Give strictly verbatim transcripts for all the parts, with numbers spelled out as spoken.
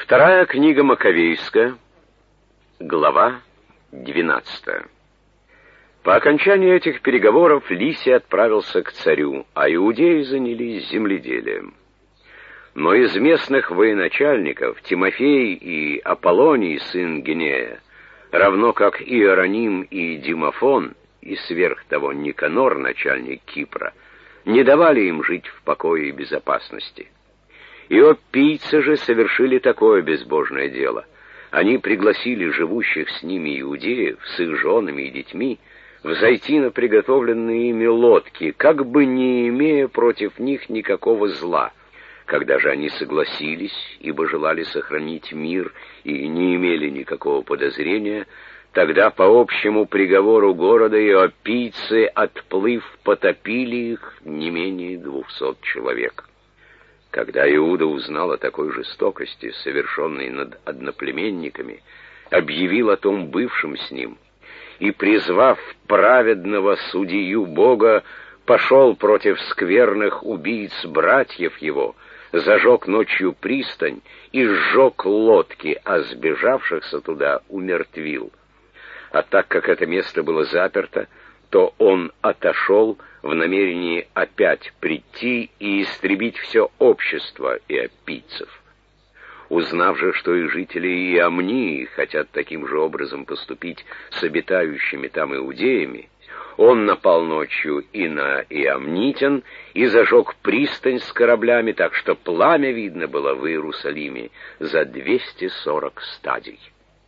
Вторая книга Маковейская, глава двенадцатая. По окончании этих переговоров Лисий отправился к царю, а иудеи занялись земледелием. Но из местных военачальников Тимофей и Аполлоний, сын Гинея, равно как Иероним и Димофон, и сверх того Никанор, начальник Кипра, не давали им жить в покое и безопасности. Иоппийцы же совершили такое безбожное дело. Они пригласили живущих с ними иудеев, с их женами и детьми, взойти на приготовленные ими лодки, как бы не имея против них никакого зла. Когда же они согласились, ибо желали сохранить мир и не имели никакого подозрения, тогда по общему приговору города иоппийцы, отплыв, потопили их не менее двухсот человек. Когда Иуда узнал о такой жестокости, совершенной над одноплеменниками, объявил о том бывшим с ним, и, призвав праведного судью Бога, пошел против скверных убийц братьев его, зажег ночью пристань и сжег лодки, а сбежавшихся туда умертвил. А так как это место было заперто, то он отошел в намерении опять прийти и истребить все общество иоппийцев. Узнав же, что и жители Иамнии хотят таким же образом поступить с обитающими там иудеями, он напал ночью и на иамнитян и зажег пристань с кораблями, так что пламя видно было в Иерусалиме за двести сорок стадий.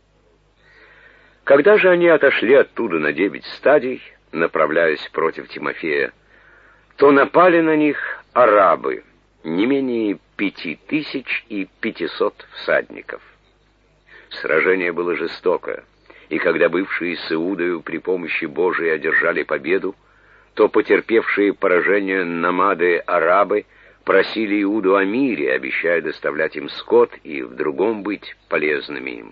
Когда же они отошли оттуда на девять стадий, направляясь против Тимофея, то напали на них арабы, не менее пяти тысяч и пятисот всадников. Сражение было жестокое, и когда бывшие с Иудою при помощи Божией одержали победу, то потерпевшие поражение намады-арабы просили Иуду о мире, обещая доставлять им скот и в другом быть полезными им.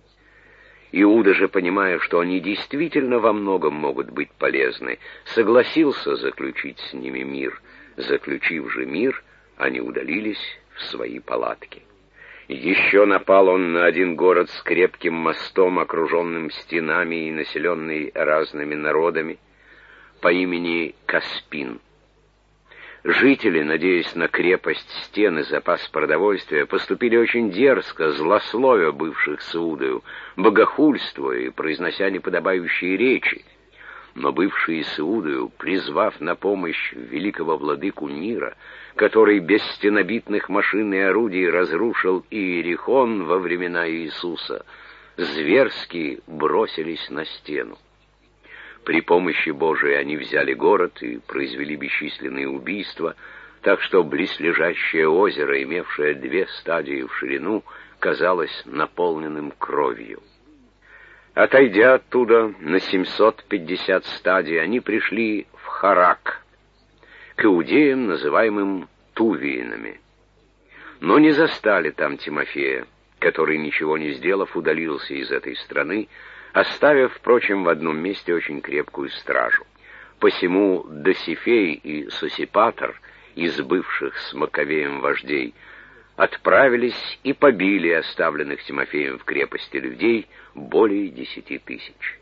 Иуда же, понимая, что они действительно во многом могут быть полезны, согласился заключить с ними мир. Заключив же мир, они удалились в свои палатки. Еще напал он на один город с крепким мостом, окруженным стенами и населенный разными народами, по имени Каспин. Жители, надеясь на крепость стен и запас продовольствия, поступили очень дерзко, злословя бывших с Иудою, богохульствуя и произнося неподобающие речи. Но бывшие с Иудою, призвав на помощь великого владыку мира, который без стенобитных машин и орудий разрушил Иерихон во времена Иисуса, зверски бросились на стену. При помощи Божией они взяли город и произвели бесчисленные убийства, так что близлежащее озеро, имевшее две стадии в ширину, казалось наполненным кровью. Отойдя оттуда на семьсот пятьдесят стадий, они пришли в Харак, к иудеям, называемым Тувиинами. Но не застали там Тимофея, который, ничего не сделав, удалился из этой страны, оставив, впрочем, в одном месте очень крепкую стражу. Посему Досифей и Сосипатр, из бывших с Маковеем вождей, отправились и побили оставленных Тимофеем в крепости людей более десяти тысяч.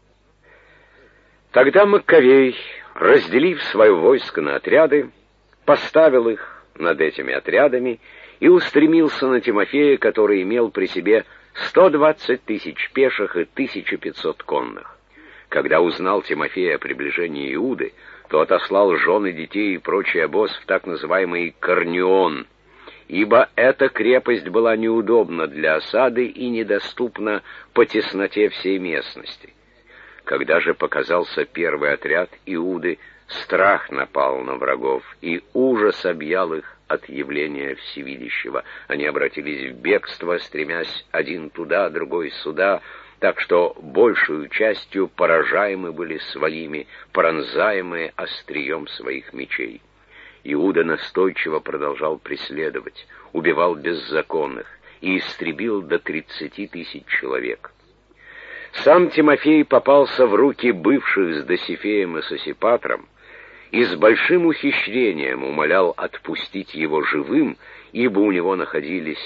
Тогда Маковей, разделив свое войско на отряды, поставил их над этими отрядами и устремился на Тимофея, который имел при себе сто двадцать тысяч пеших и тысячу пятьсот конных. Когда узнал Тимофей о приближении Иуды, то отослал жен и детей и прочий обоз в так называемый Корнион, ибо эта крепость была неудобна для осады и недоступна по тесноте всей местности. Когда же показался первый отряд Иуды, страх напал на врагов, и ужас объял их от явления Всевидящего. Они обратились в бегство, стремясь один туда, другой сюда, так что большую частью поражаемы были своими, пронзаемые острием своих мечей. Иуда настойчиво продолжал преследовать, убивал беззаконных и истребил до тридцати тысяч человек. Сам Тимофей попался в руки бывших с Досифеем и Сосипатром, и с большим ухищрением умолял отпустить его живым, ибо у него находились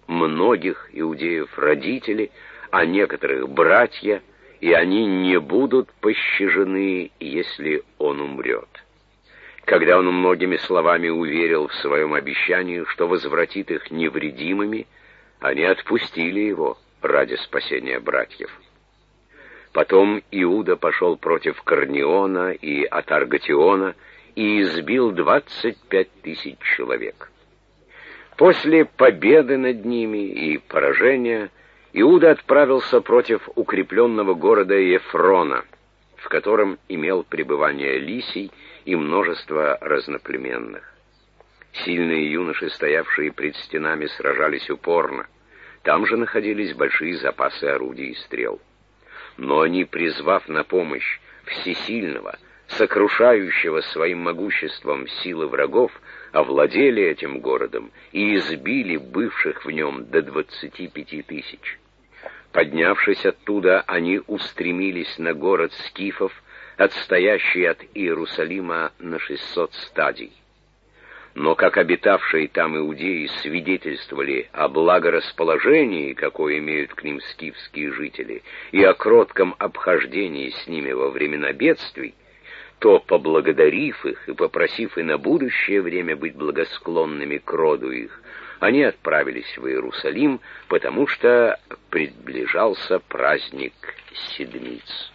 многих иудеев родители, а некоторых братья, и они не будут пощажены, если он умрет. Когда он многими словами уверил в своем обещании, что возвратит их невредимыми, они отпустили его ради спасения братьев. Потом Иуда пошел против Корнеона и Атаргатиона и избил двадцать пять тысяч человек. После победы над ними и поражения Иуда отправился против укрепленного города Ефрона, в котором имел пребывание Лисий и множество разноплеменных. Сильные юноши, стоявшие пред стенами, сражались упорно. Там же находились большие запасы орудий и стрел. Но они, призвав на помощь всесильного, сокрушающего своим могуществом силы врагов, овладели этим городом и избили бывших в нем до двадцати пяти тысяч. Поднявшись оттуда, они устремились на город скифов, отстоящий от Иерусалима на шестьсот стадий. Но как обитавшие там иудеи свидетельствовали о благорасположении, какое имеют к ним скифские жители, и о кротком обхождении с ними во времена бедствий, то, поблагодарив их и попросив и на будущее время быть благосклонными к роду их, они отправились в Иерусалим, потому что приближался праздник Седмиц.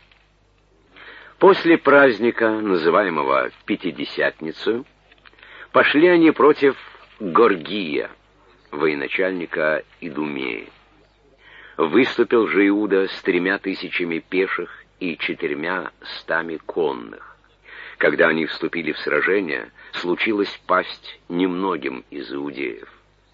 После праздника, называемого Пятидесятницей, пошли они против Горгия, военачальника Идумеи. Выступил же Иуда с тремя тысячами пеших и четырьмя стами конных. Когда они вступили в сражение, случилось пасть немногим из иудеев.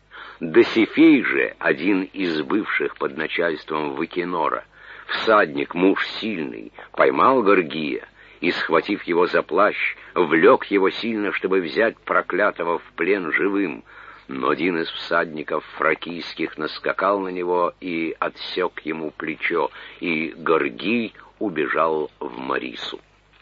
Досифей же, один из бывших под начальством Вакинора, всадник, муж сильный, поймал Горгия и, схватив его за плащ, влек его сильно, чтобы взять проклятого в плен живым. Но один из всадников фракийских наскакал на него и отсек ему плечо, и Горгий убежал в Марису.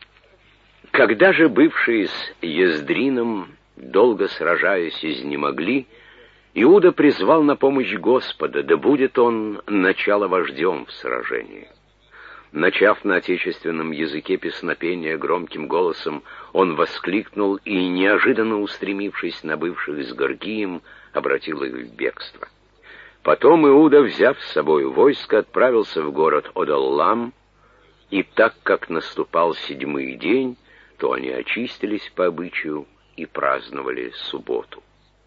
Когда же бывшие с Ездрином, долго сражаясь, изнемогли, Иуда призвал на помощь Господа, да будет он начало вождем в сражении. Начав на отечественном языке песнопения громким голосом, он воскликнул и, неожиданно устремившись на бывших с Горгием, обратил их в бегство. Потом Иуда, взяв с собой войско, отправился в город Одаллам, и так как наступал седьмой день, то они очистились по обычаю и праздновали субботу.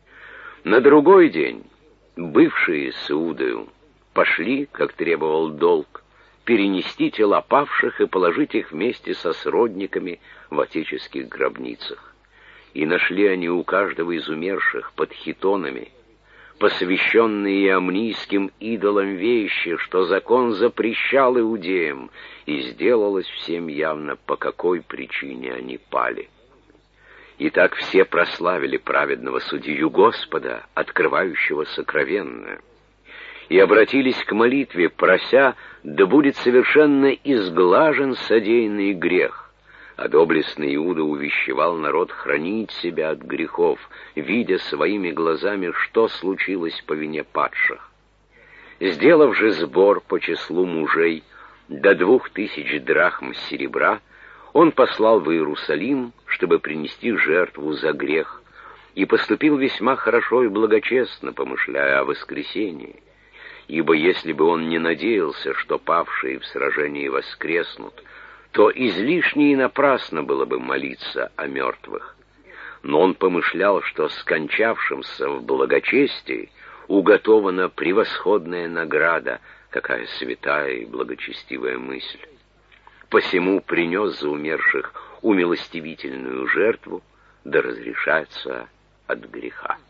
На другой день бывшие с Иудою пошли, как требовал долг, перенести тела павших и положить их вместе со сродниками в отеческих гробницах. И нашли они у каждого из умерших под хитонами посвященные иамнийским идолам вещи, что закон запрещал иудеям, и сделалось всем явно, по какой причине они пали. Итак, все прославили праведного судью Господа, открывающего сокровенное, и обратились к молитве, прося, да будет совершенно изглажен содеянный грех. А доблестный Иуда увещевал народ хранить себя от грехов, видя своими глазами, что случилось по вине падших. Сделав же сбор по числу мужей до двух тысяч драхм серебра, он послал в Иерусалим, чтобы принести жертву за грех, и поступил весьма хорошо и благочестно, помышляя о воскресении. Ибо если бы он не надеялся, что павшие в сражении воскреснут, то излишне и напрасно было бы молиться о мертвых. Но он помышлял, что скончавшимся в благочестии уготована превосходная награда, какая святая и благочестивая мысль. Посему принес за умерших умилостивительную жертву, да разрешается от греха.